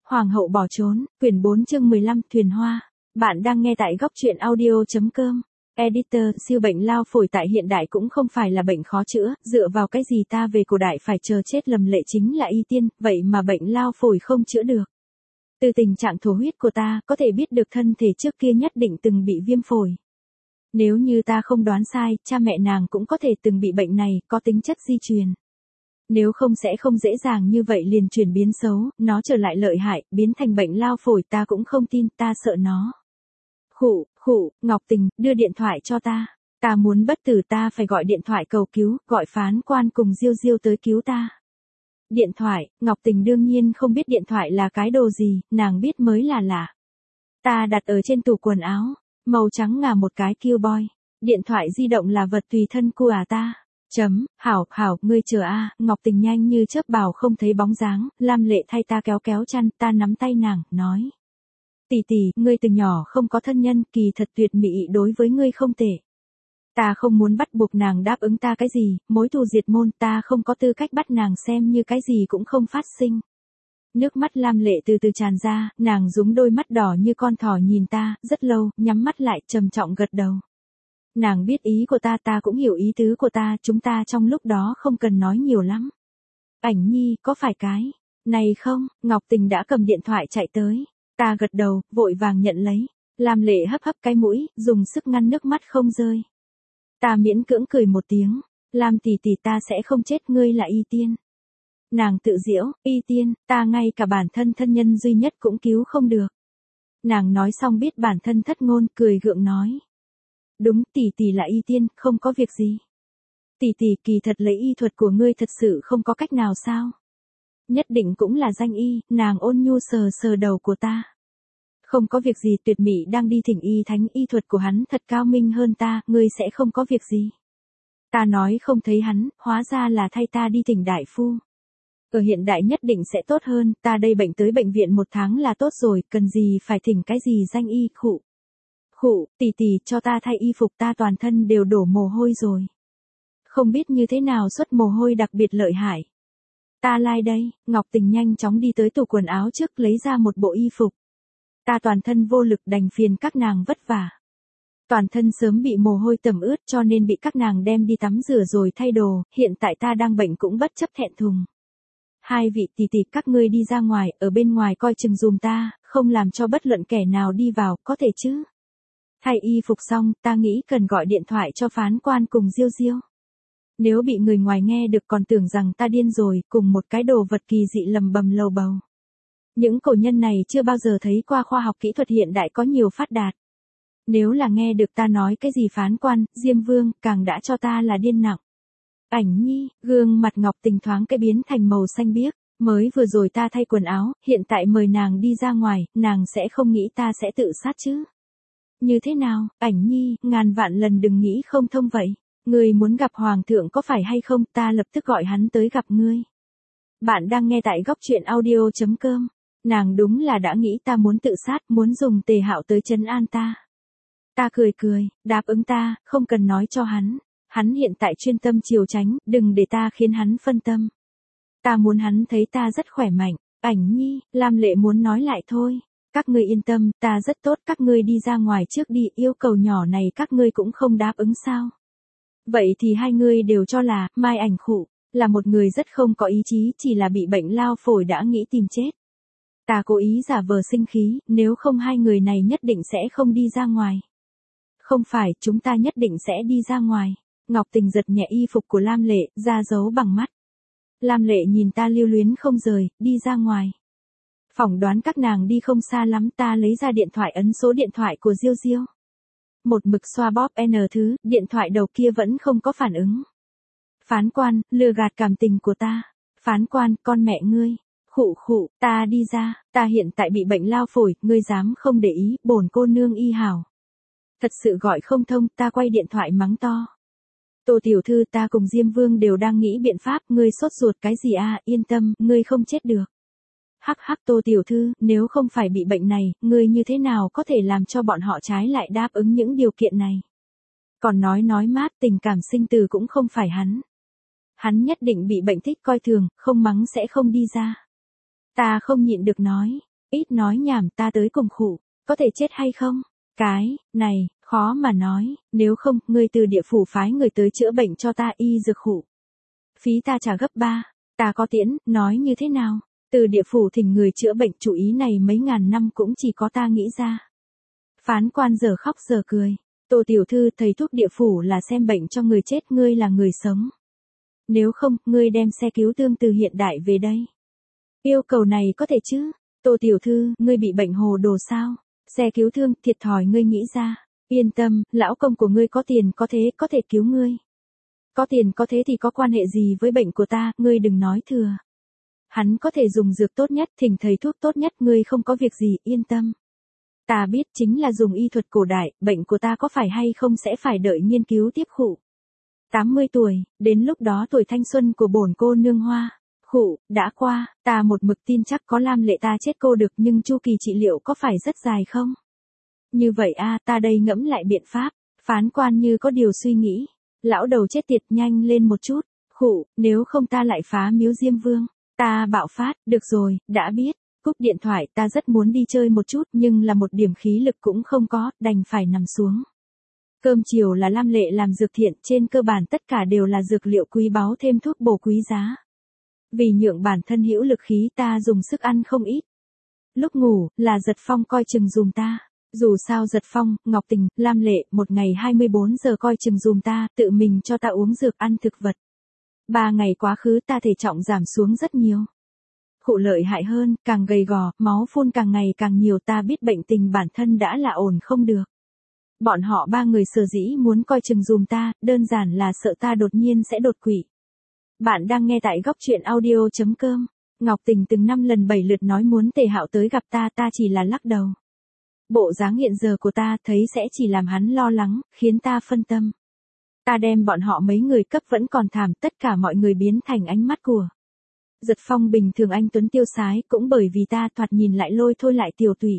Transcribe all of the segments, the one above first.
Hoàng hậu bỏ trốn, quyển 4 chương 15 Thuyền Hoa. Bạn đang nghe tại góc truyện audio.com. Editor, siêu bệnh lao phổi tại hiện đại cũng không phải là bệnh khó chữa, dựa vào cái gì ta về cổ đại phải chờ chết lầm lệ chính là y tiên, vậy mà bệnh lao phổi không chữa được. Từ tình trạng thổ huyết của ta, có thể biết được thân thể trước kia nhất định từng bị viêm phổi. Nếu như ta không đoán sai, cha mẹ nàng cũng có thể từng bị bệnh này, có tính chất di truyền. Nếu không sẽ không dễ dàng như vậy liền chuyển biến xấu, nó trở lại lợi hại, biến thành bệnh lao phổi ta cũng không tin, ta sợ nó. Khụ, Ngọc Tình, đưa điện thoại cho ta. Ta muốn bất tử, ta phải gọi điện thoại cầu cứu, gọi phán quan cùng Diêu Diêu tới cứu ta. Điện thoại, Ngọc Tình đương nhiên không biết điện thoại là cái đồ gì, nàng biết mới là lạ. Ta đặt ở trên tủ quần áo, màu trắng ngà một cái Killboy. Điện thoại di động là vật tùy thân của ta. Hảo, ngươi chờ a. Ngọc Tình nhanh như chớp bảo không thấy bóng dáng, Lam Lệ thay ta kéo chăn, ta nắm tay nàng, nói. Tỷ, ngươi từ nhỏ không có thân nhân, kỳ thật tuyệt mỹ đối với ngươi không tệ. Ta không muốn bắt buộc nàng đáp ứng ta cái gì, mối thù diệt môn, ta không có tư cách bắt nàng xem như cái gì cũng không phát sinh. Nước mắt Lam Lệ từ từ tràn ra, nàng dúm đôi mắt đỏ như con thỏ nhìn ta, rất lâu, nhắm mắt lại, trầm trọng gật đầu. Nàng biết ý của ta, ta cũng hiểu ý tứ của ta, chúng ta trong lúc đó không cần nói nhiều lắm. Ảnh Nhi, có phải cái này không? Ngọc Tình đã cầm điện thoại chạy tới. Ta gật đầu, vội vàng nhận lấy. Lam Lệ hấp cái mũi, dùng sức ngăn nước mắt không rơi. Ta miễn cưỡng cười một tiếng. Lam tỷ, ta sẽ không chết, ngươi là y tiên. Nàng tự giễu, y tiên, ta ngay cả bản thân thân nhân duy nhất cũng cứu không được. Nàng nói xong biết bản thân thất ngôn, cười gượng nói. Đúng, tỷ là y tiên, không có việc gì. Tỷ, kỳ thật lấy y thuật của ngươi thật sự không có cách nào sao? Nhất định cũng là danh y, nàng ôn nhu sờ đầu của ta. Không có việc gì, tuyệt mỹ đang đi thỉnh y thánh, y thuật của hắn thật cao minh hơn ta, ngươi sẽ không có việc gì. Ta nói không thấy hắn, hóa ra là thay ta đi thỉnh đại phu. Ở hiện đại nhất định sẽ tốt hơn, ta đây bệnh tới bệnh viện 1 tháng là tốt rồi, cần gì phải thỉnh cái gì danh y. Tỷ, cho ta thay y phục, ta toàn thân đều đổ mồ hôi rồi. Không biết như thế nào xuất mồ hôi đặc biệt lợi hại. Ta lai đây, Ngọc Tình nhanh chóng đi tới tủ quần áo trước lấy ra một bộ y phục. Ta toàn thân vô lực đành phiền các nàng vất vả. Toàn thân sớm bị mồ hôi tẩm ướt cho nên bị các nàng đem đi tắm rửa rồi thay đồ, hiện tại ta đang bệnh cũng bất chấp thẹn thùng. Hai vị tỷ, các ngươi đi ra ngoài, ở bên ngoài coi chừng dùm ta, không làm cho bất luận kẻ nào đi vào, có thể chứ? Thay y phục xong, ta nghĩ cần gọi điện thoại cho phán quan cùng Diêu Diêu. Nếu bị người ngoài nghe được còn tưởng rằng ta điên rồi, cùng một cái đồ vật kỳ dị lầm bầm lầu bầu. Những cổ nhân này chưa bao giờ thấy qua khoa học kỹ thuật hiện đại có nhiều phát đạt. Nếu là nghe được ta nói cái gì phán quan, Diêm Vương, càng đã cho ta là điên nặng. Ảnh Nhi, gương mặt Ngọc Tình thoáng cái biến thành màu xanh biếc, mới vừa rồi ta thay quần áo, hiện tại mời nàng đi ra ngoài, nàng sẽ không nghĩ ta sẽ tự sát chứ. Như thế nào, Ảnh Nhi, ngàn vạn lần đừng nghĩ không thông vậy. Ngươi muốn gặp Hoàng thượng có phải hay không, ta lập tức gọi hắn tới gặp ngươi. Bạn đang nghe tại góc truyện audio.com. Nàng đúng là đã nghĩ ta muốn tự sát, muốn dùng Tề Hạo tới trấn an ta. Ta cười, đáp ứng ta, không cần nói cho hắn. Hắn hiện tại chuyên tâm chiều tránh, đừng để ta khiến hắn phân tâm. Ta muốn hắn thấy ta rất khỏe mạnh. Ảnh Nhi, Lam Lệ muốn nói lại thôi. Các ngươi yên tâm, ta rất tốt, các ngươi đi ra ngoài trước đi, yêu cầu nhỏ này các ngươi cũng không đáp ứng sao? Vậy thì hai người đều cho là, Mai Ảnh Khụ, là một người rất không có ý chí, chỉ là bị bệnh lao phổi đã nghĩ tìm chết. Ta cố ý giả vờ sinh khí, nếu không hai người này nhất định sẽ không đi ra ngoài. Không phải, chúng ta nhất định sẽ đi ra ngoài. Ngọc Tình giật nhẹ y phục của Lam Lệ, ra dấu bằng mắt. Lam Lệ nhìn ta lưu luyến không rời, đi ra ngoài. Phỏng đoán các nàng đi không xa lắm, ta lấy ra điện thoại ấn số điện thoại của Diêu Diêu. Một mực xoa bóp thứ, điện thoại đầu kia vẫn không có phản ứng. Phán quan, lừa gạt cảm tình của ta. Phán quan, con mẹ ngươi. Khụ, ta đi ra, ta hiện tại bị bệnh lao phổi, ngươi dám không để ý, bổn cô nương y hảo. Thật sự gọi không thông, ta quay điện thoại mắng to. Tô tiểu thư, ta cùng Diêm Vương đều đang nghĩ biện pháp, ngươi sốt ruột cái gì à, yên tâm, ngươi không chết được. Hắc, Tô tiểu thư, nếu không phải bị bệnh này, ngươi như thế nào có thể làm cho bọn họ trái lại đáp ứng những điều kiện này? Còn nói mát, tình cảm sinh tử cũng không phải hắn. Hắn nhất định bị bệnh thích coi thường, không mắng sẽ không đi ra. Ta không nhịn được nói, Ít nói nhảm, ta tới cùng khụ, có thể chết hay không? Cái này, khó mà nói, nếu không, ngươi từ địa phủ phái người tới chữa bệnh cho ta y dược khụ. Phí ta trả gấp 3, ta có tiễn, nói như thế nào? Từ địa phủ thỉnh người chữa bệnh, chủ ý này mấy ngàn năm cũng chỉ có ta nghĩ ra. Phán quan giờ khóc giờ cười. Tô tiểu thư, thầy thuốc địa phủ là xem bệnh cho người chết, ngươi là người sống. Nếu không, ngươi đem xe cứu thương từ hiện đại về đây. Yêu cầu này có thể chứ? Tô tiểu thư, ngươi bị bệnh hồ đồ sao? Xe cứu thương, thiệt thòi ngươi nghĩ ra. Yên tâm, lão công của ngươi có tiền có thế, có thể cứu ngươi. Có tiền có thế thì có quan hệ gì với bệnh của ta, ngươi đừng nói thừa. Hắn có thể dùng dược tốt nhất, thỉnh thầy thuốc tốt nhất, ngươi không có việc gì, yên tâm. Ta biết chính là dùng y thuật cổ đại, bệnh của ta có phải hay không sẽ phải đợi nghiên cứu tiếp khụ. 80 tuổi, đến lúc đó tuổi thanh xuân của bổn cô nương Hoa. Khụ, đã qua, ta một mực tin chắc có Lam Lệ ta chết cô được, nhưng chu kỳ trị liệu có phải rất dài không? Như vậy a, ta đây ngẫm lại biện pháp. Phán quan như có điều suy nghĩ. Lão đầu chết tiệt, nhanh lên một chút. Khụ, nếu không ta lại phá miếu Diêm Vương. Ta bạo phát, được rồi, đã biết. Cúp điện thoại, ta rất muốn đi chơi một chút, nhưng là một điểm khí lực cũng không có, đành phải nằm xuống. Cơm chiều là Lam Lệ làm dược thiện, trên cơ bản tất cả đều là dược liệu quý báu thêm thuốc bổ quý giá. Vì nhượng bản thân hữu lực khí, ta dùng sức ăn không ít. Lúc ngủ, là Giật Phong coi chừng dùm ta. Dù sao Giật Phong, Ngọc Tình, Lam Lệ, một ngày 24 giờ coi chừng dùm ta, tự mình cho ta uống dược ăn thực vật. 3 ngày quá khứ ta thể trọng giảm xuống rất nhiều. Khụ lợi hại hơn, càng gầy gò, máu phun càng ngày càng nhiều, ta biết bệnh tình bản thân đã là ổn không được. Bọn họ 3 người sở dĩ muốn coi chừng dùm ta, đơn giản là sợ ta đột nhiên sẽ đột quỵ. Bạn đang nghe tại góc truyện audio.com. Ngọc Tình từng 5 lần 7 lượt nói muốn Tề Hạo tới gặp ta, ta chỉ là lắc đầu. Bộ dáng hiện giờ của ta thấy sẽ chỉ làm hắn lo lắng, khiến ta phân tâm. Ta đem bọn họ mấy người cấp vẫn còn thảm, tất cả mọi người biến thành ánh mắt của Giật Phong. Bình thường anh tuấn tiêu sái, cũng bởi vì ta thoạt nhìn lại lôi thôi lại tiều tụy.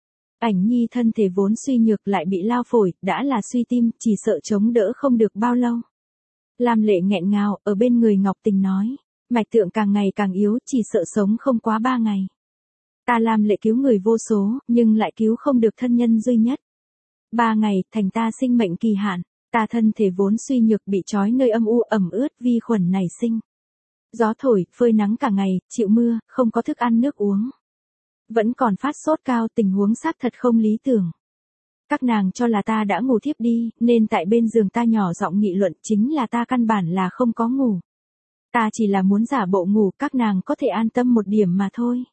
Ảnh Nhi thân thể vốn suy nhược lại bị lao phổi, đã là suy tim, chỉ sợ chống đỡ không được bao lâu. Lam Lệ nghẹn ngào, ở bên người Ngọc Tình nói, mạch tượng càng ngày càng yếu, chỉ sợ sống không quá 3 ngày. Ta Lam Lệ cứu người vô số, nhưng lại cứu không được thân nhân duy nhất. 3 ngày, thành ta sinh mệnh kỳ hạn, ta thân thể vốn suy nhược bị trói nơi âm u ẩm ướt, vi khuẩn nảy sinh. Gió thổi, phơi nắng cả ngày, chịu mưa, không có thức ăn nước uống. Vẫn còn phát sốt cao, tình huống xác thật không lý tưởng. Các nàng cho là ta đã ngủ thiếp đi, nên tại bên giường ta nhỏ giọng nghị luận, chính là ta căn bản là không có ngủ. Ta chỉ là muốn giả bộ ngủ, các nàng có thể an tâm một điểm mà thôi.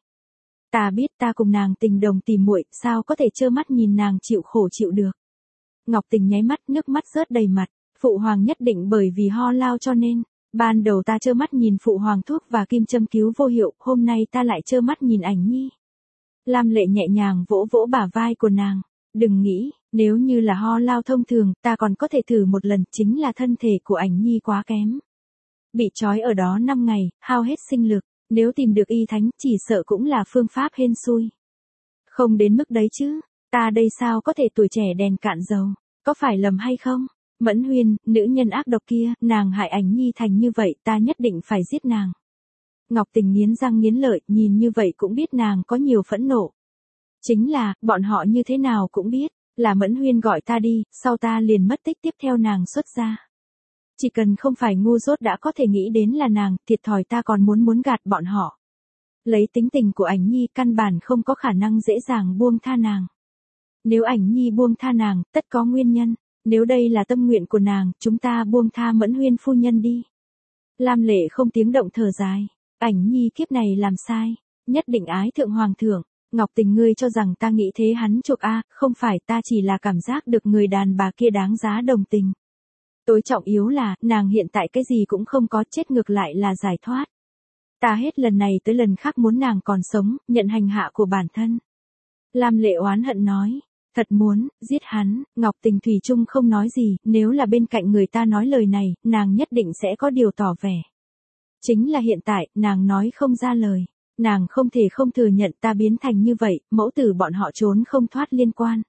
Ta biết ta cùng nàng tình đồng tìm muội, sao có thể trơ mắt nhìn nàng chịu khổ chịu được. Ngọc Tình nháy mắt, nước mắt rớt đầy mặt, phụ hoàng nhất định bởi vì ho lao cho nên. Ban đầu ta trơ mắt nhìn phụ hoàng thuốc và kim châm cứu vô hiệu, hôm nay ta lại trơ mắt nhìn Ảnh Nhi. Lam Lệ nhẹ nhàng vỗ vỗ bả vai của nàng. Đừng nghĩ, nếu như là ho lao thông thường, ta còn có thể thử một lần, chính là thân thể của Ảnh Nhi quá kém. Bị trói ở đó 5 ngày, hao hết sinh lực, nếu tìm được y thánh, chỉ sợ cũng là phương pháp hên xui. Không đến mức đấy chứ, ta đây sao có thể tuổi trẻ đèn cạn dầu, có phải lầm hay không? Mẫn Huyên, nữ nhân ác độc kia, nàng hại Ảnh Nhi thành như vậy, ta nhất định phải giết nàng. Ngọc Tình nghiến răng nghiến lợi, nhìn như vậy cũng biết nàng có nhiều phẫn nộ. Chính là, bọn họ như thế nào cũng biết, là Mẫn Huyên gọi ta đi, sau ta liền mất tích tiếp theo nàng xuất ra. Chỉ cần không phải ngu dốt đã có thể nghĩ đến là nàng, thiệt thòi ta còn muốn gạt bọn họ. Lấy tính tình của Ảnh Nhi căn bản không có khả năng dễ dàng buông tha nàng. Nếu Ảnh Nhi buông tha nàng, tất có nguyên nhân. Nếu đây là tâm nguyện của nàng, chúng ta buông tha Mẫn Huyên phu nhân đi. Lam Lệ không tiếng động thở dài. Ảnh Nhi kiếp này làm sai, nhất định ái thượng hoàng thượng. Ngọc Tình, ngươi cho rằng ta nghĩ thế hắn chuộc a, không phải, ta chỉ là cảm giác được người đàn bà kia đáng giá đồng tình. Tối trọng yếu là, nàng hiện tại cái gì cũng không có, chết ngược lại là giải thoát. Ta hết lần này tới lần khác muốn nàng còn sống, nhận hành hạ của bản thân. Lam Lệ oán hận nói, thật muốn, giết hắn. Ngọc Tình thủy chung không nói gì, nếu là bên cạnh người ta nói lời này, nàng nhất định sẽ có điều tỏ vẻ. Chính là hiện tại, nàng nói không ra lời. Nàng không thể không thừa nhận ta biến thành như vậy, mẫu tử bọn họ trốn không thoát liên quan.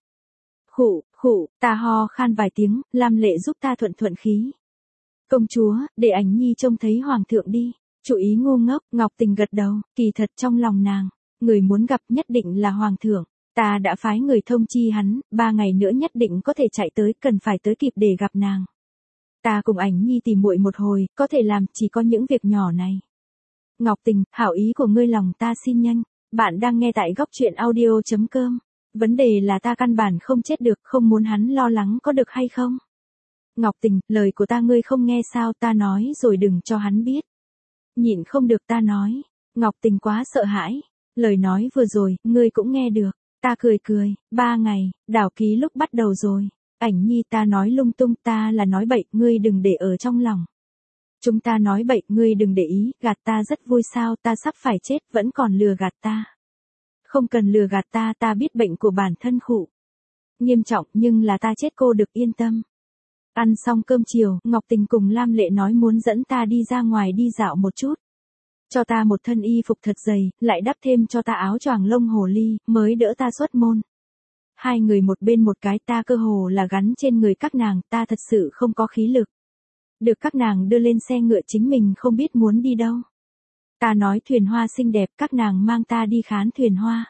Khụ, ta ho khan vài tiếng, Lam Lệ giúp ta thuận khí. Công chúa, để Ảnh Nhi trông thấy hoàng thượng đi. Chủ ý ngu ngốc, Ngọc Tình gật đầu, kỳ thật trong lòng nàng, Người muốn gặp nhất định là hoàng thượng. Ta đã phái người thông chi hắn, 3 ngày nữa nhất định có thể chạy tới, cần phải tới kịp để gặp nàng. Ta cùng Ảnh Nhi tìm muội một hồi, có thể làm, chỉ có những việc nhỏ này. Ngọc Tình, hảo ý của ngươi lòng ta xin nhanh. Bạn đang nghe tại góc truyện audio.com. Vấn đề là ta căn bản không chết được, không muốn hắn lo lắng có được hay không. Ngọc Tình, lời của ta ngươi không nghe sao, ta nói rồi đừng cho hắn biết. Nhịn không được ta nói. Ngọc Tình quá sợ hãi. Lời nói vừa rồi, ngươi cũng nghe được. Ta cười cười, 3 ngày, đảo ký lúc bắt đầu rồi. Ảnh Nhi, ta nói lung tung, ta là nói bậy, ngươi đừng để ở trong lòng. Chúng ta nói bậy, ngươi đừng để ý, gạt ta rất vui sao, ta sắp phải chết, vẫn còn lừa gạt ta. Không cần lừa gạt ta, ta biết bệnh của bản thân khụ. Nghiêm trọng, nhưng là ta chết cô được yên tâm. Ăn xong cơm chiều, Ngọc Tình cùng Lam Lệ nói muốn dẫn ta đi ra ngoài đi dạo một chút. Cho ta một thân y phục thật dày, lại đắp thêm cho ta áo choàng lông hồ ly, mới đỡ ta xuất môn. Hai người một bên một cái, ta cơ hồ là gắn trên người các nàng, ta thật sự không có khí lực. Được các nàng đưa lên xe ngựa, chính mình không biết muốn đi đâu. Ta nói thuyền hoa xinh đẹp, các nàng mang ta đi khán thuyền hoa.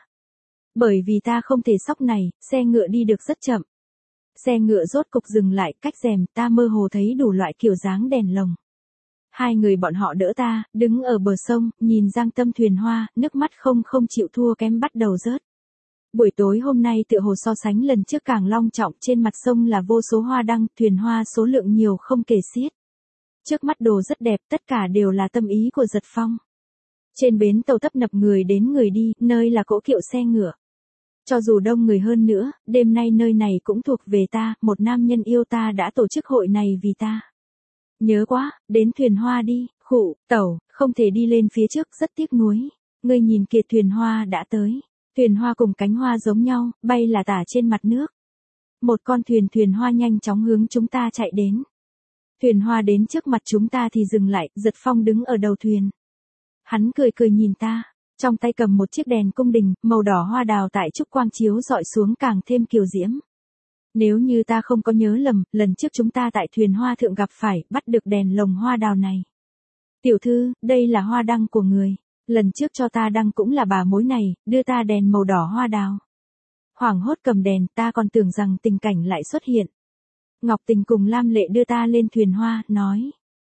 Bởi vì ta không thể sóc này, xe ngựa đi được rất chậm. Xe ngựa rốt cục dừng lại, cách rèm ta mơ hồ thấy đủ loại kiểu dáng đèn lồng. Hai người bọn họ đỡ ta, đứng ở bờ sông, nhìn giang tâm thuyền hoa, nước mắt không chịu thua kém bắt đầu rớt. Buổi tối hôm nay tựa hồ so sánh lần trước càng long trọng, trên mặt sông là vô số hoa đăng, thuyền hoa số lượng nhiều không kể xiết. Trước mắt đồ rất đẹp, tất cả đều là tâm ý của Giật Phong. Trên bến tàu tấp nập người đến người đi, nơi là cỗ kiệu xe ngựa. Cho dù đông người hơn nữa, đêm nay nơi này cũng thuộc về ta, một nam nhân yêu ta đã tổ chức hội này vì ta. Nhớ quá, đến thuyền hoa đi, khụ, tẩu, không thể đi lên phía trước, rất tiếc nuối. Ngươi nhìn kìa, thuyền hoa đã tới. Thuyền hoa cùng cánh hoa giống nhau, bay là tả trên mặt nước. Một con thuyền hoa nhanh chóng hướng chúng ta chạy đến. Thuyền hoa đến trước mặt chúng ta thì dừng lại, Giật Phong đứng ở đầu thuyền. Hắn cười nhìn ta, trong tay cầm một chiếc đèn cung đình, màu đỏ hoa đào tại trúc quang chiếu dọi xuống càng thêm kiều diễm. Nếu như ta không có nhớ lầm, lần trước chúng ta tại thuyền hoa thượng gặp phải, bắt được đèn lồng hoa đào này. Tiểu thư, đây là hoa đăng của người. Lần trước cho ta đăng cũng là bà mối này, đưa ta đèn màu đỏ hoa đào. Hoảng hốt cầm đèn, ta còn tưởng rằng tình cảnh lại xuất hiện. Ngọc Tình cùng Lam Lệ đưa ta lên thuyền hoa, nói.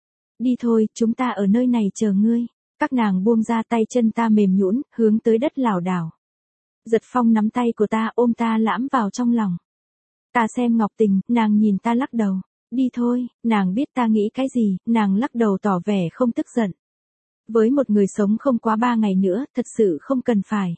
Đi thôi, chúng ta ở nơi này chờ ngươi. Các nàng buông ra, tay chân ta mềm nhũn, hướng tới đất lảo đảo. Giật Phong nắm tay của ta, ôm ta lãm vào trong lòng. Ta xem Ngọc Tình, nàng nhìn ta lắc đầu. Đi thôi, nàng biết ta nghĩ cái gì, nàng lắc đầu tỏ vẻ không tức giận. Với một người sống không quá 3 ngày nữa, thật sự không cần phải.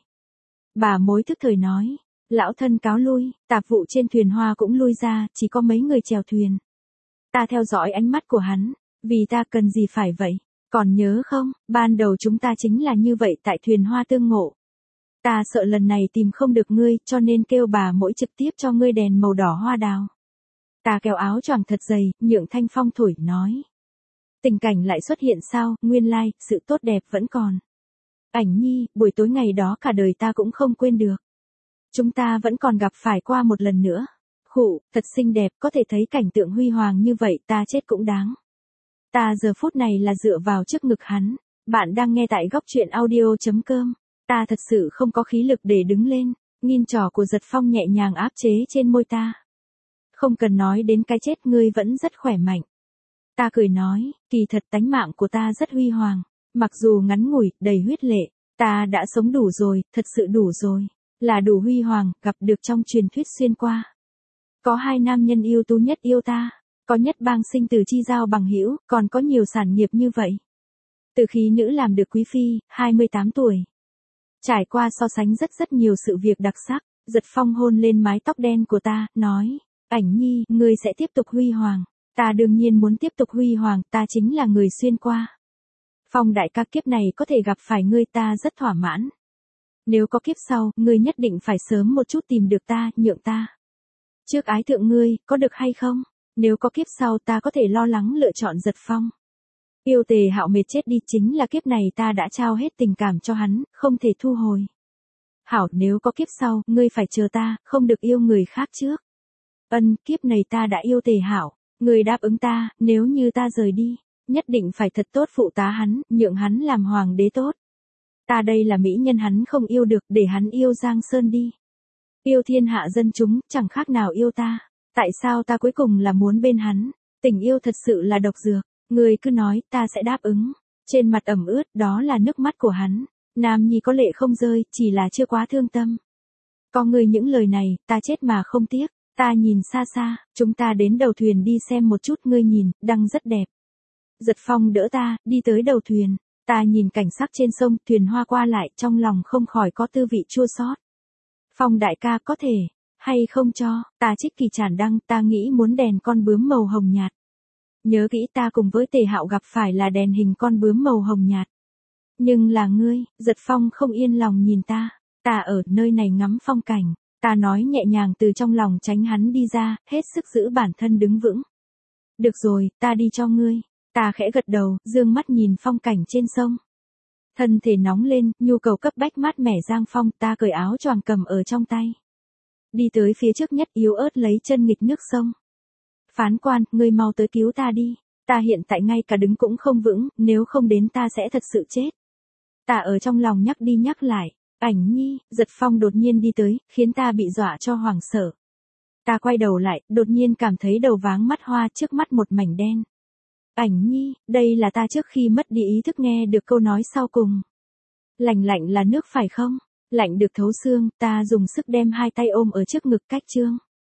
Bà mối thức thời nói. Lão thân cáo lui, tạp vụ trên thuyền hoa cũng lui ra, chỉ có mấy người chèo thuyền. Ta theo dõi ánh mắt của hắn, vì ta cần gì phải vậy? Còn nhớ không, ban đầu chúng ta chính là như vậy tại thuyền hoa tương ngộ. Ta sợ lần này tìm không được ngươi, cho nên kêu bà mối trực tiếp cho ngươi đèn màu đỏ hoa đào. Ta kéo áo choàng thật dày, nhượng thanh phong thổi, nói. Tình cảnh lại xuất hiện sao, nguyên lai, sự tốt đẹp vẫn còn. Ảnh Nhi, buổi tối ngày đó cả đời ta cũng không quên được. Chúng ta vẫn còn gặp phải qua một lần nữa. Khụ, thật xinh đẹp, có thể thấy cảnh tượng huy hoàng như vậy, ta chết cũng đáng. Ta giờ phút này là dựa vào trước ngực hắn. Bạn đang nghe tại góc truyện audio.com. Ta thật sự không có khí lực để đứng lên. Nghìn trỏ của Giật Phong nhẹ nhàng áp chế trên môi ta. Không cần nói đến cái chết, ngươi vẫn rất khỏe mạnh. Ta cười nói, kỳ thật tánh mạng của ta rất huy hoàng. Mặc dù ngắn ngủi, đầy huyết lệ, ta đã sống đủ rồi, thật sự đủ rồi. Là đủ huy hoàng, gặp được trong truyền thuyết xuyên qua. Có 2 nam nhân ưu tú nhất yêu ta. Có nhất bang sinh từ chi giao bằng hữu, còn có nhiều sản nghiệp như vậy. Từ khi nữ làm được quý phi, 28 tuổi. Trải qua so sánh rất nhiều sự việc đặc sắc, Giật Phong hôn lên mái tóc đen của ta, nói, Ảnh Nhi, ngươi sẽ tiếp tục huy hoàng. Ta đương nhiên muốn tiếp tục huy hoàng, ta chính là người xuyên qua. Phong đại ca, kiếp này có thể gặp phải ngươi, ta rất thỏa mãn. Nếu có kiếp sau, ngươi nhất định phải sớm một chút tìm được ta, nhượng ta. Trước ái thượng ngươi, có được hay không? Nếu có kiếp sau, ta có thể lo lắng lựa chọn Giật Phong. Yêu Tề Hạo mệt chết đi, chính là kiếp này ta đã trao hết tình cảm cho hắn, không thể thu hồi. Hảo, nếu có kiếp sau, ngươi phải chờ ta, không được yêu người khác trước. Ân, kiếp này ta đã yêu Tề Hạo, ngươi đáp ứng ta, nếu như ta rời đi, nhất định phải thật tốt phụ tá hắn, nhượng hắn làm hoàng đế tốt. Ta đây là mỹ nhân hắn không yêu được, để hắn yêu Giang Sơn đi. Yêu thiên hạ dân chúng, chẳng khác nào yêu ta. Tại sao ta cuối cùng là muốn bên hắn? Tình yêu thật sự là độc dược. Ngươi cứ nói, ta sẽ đáp ứng. Trên mặt ẩm ướt, đó là nước mắt của hắn. Nam nhi có lệ không rơi, chỉ là chưa quá thương tâm. Có ngươi những lời này, ta chết mà không tiếc. Ta nhìn xa xa, chúng ta đến đầu thuyền đi xem một chút, ngươi nhìn, đăng rất đẹp. Giật Phong đỡ ta, đi tới đầu thuyền. Ta nhìn cảnh sắc trên sông, thuyền hoa qua lại, trong lòng không khỏi có tư vị chua xót. Phong đại ca có thể, hay không cho, ta trích kỳ tràn đăng, ta nghĩ muốn đèn con bướm màu hồng nhạt. Nhớ kỹ ta cùng với Tề Hạo gặp phải là đèn hình con bướm màu hồng nhạt. Nhưng là ngươi, Giật Phong không yên lòng nhìn ta. Ta ở nơi này ngắm phong cảnh. Ta nói nhẹ nhàng từ trong lòng tránh hắn đi ra, hết sức giữ bản thân đứng vững. Được rồi, ta đi cho ngươi. Ta khẽ gật đầu, dương mắt nhìn phong cảnh trên sông. Thân thể nóng lên, nhu cầu cấp bách mát mẻ Giang Phong, ta cởi áo choàng cầm ở trong tay. Đi tới phía trước nhất yếu ớt lấy chân nghịch nước sông. Phán quan, ngươi mau tới cứu ta đi. Ta hiện tại ngay cả đứng cũng không vững, nếu không đến ta sẽ thật sự chết. Ta ở trong lòng nhắc đi nhắc lại. Ảnh nhi, Giật Phong đột nhiên đi tới, khiến ta bị dọa cho hoảng sợ. Ta quay đầu lại, đột nhiên cảm thấy đầu váng mắt hoa, trước mắt một mảnh đen. Ảnh nhi, đây là ta trước khi mất đi ý thức nghe được câu nói sau cùng. Lạnh lạnh là nước phải không? Lạnh được thấu xương, ta dùng sức đem hai tay ôm ở trước ngực cách trương.